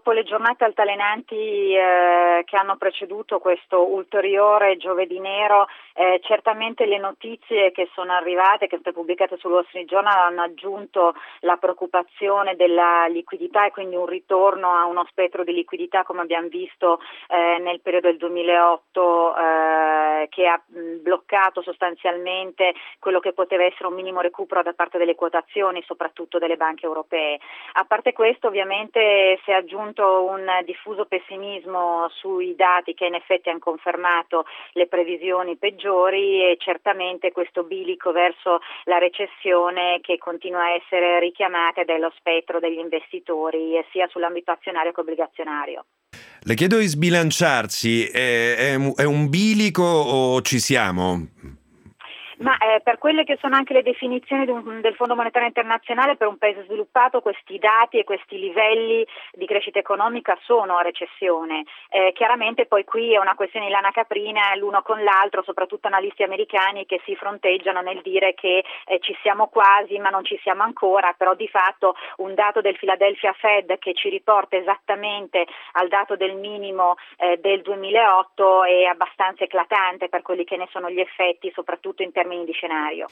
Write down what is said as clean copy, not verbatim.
dopo le giornate altalenanti che hanno preceduto questo ulteriore giovedì nero, certamente le notizie che sono arrivate, che sono state pubblicate sul Wall Street Journal, hanno aggiunto la preoccupazione della liquidità e quindi un ritorno a uno spettro di liquidità come abbiamo visto nel periodo del 2008 che ha bloccato sostanzialmente quello che poteva essere un minimo recupero da parte delle quotazioni, soprattutto delle banche europee. A parte questo, ovviamente si è aggiunto un diffuso pessimismo sui dati che in effetti hanno confermato le previsioni peggiori e certamente questo bilico verso la recessione che continua a essere richiamata dallo spettro degli investitori sia sull'ambito azionario che obbligazionario. Le chiedo di sbilanciarsi, è un bilico o ci siamo? Ma per quelle che sono anche le definizioni del Fondo Monetario Internazionale, per un paese sviluppato questi dati e questi livelli di crescita economica sono a recessione. Chiaramente poi qui è una questione di lana caprina l'uno con l'altro, soprattutto analisti americani che si fronteggiano nel dire che ci siamo quasi ma non ci siamo ancora, però di fatto un dato del Philadelphia Fed che ci riporta esattamente al dato del minimo del 2008 è abbastanza eclatante per quelli che ne sono gli effetti, soprattutto in termini di scenario.